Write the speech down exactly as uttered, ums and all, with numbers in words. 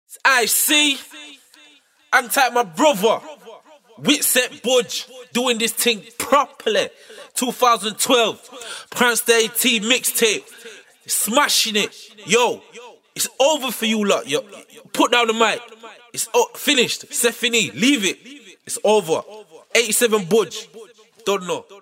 I see. I'm type my brother. Whitset Budge. Doing this thing properly. twenty twelve. Prince the eighteen mixtape. Smashing it. Yo. It's over for you lot. Yo. Put down the mic. It's o- finished. C'est fini. Leave it. It's over. eighty-seven Budge. Don't know.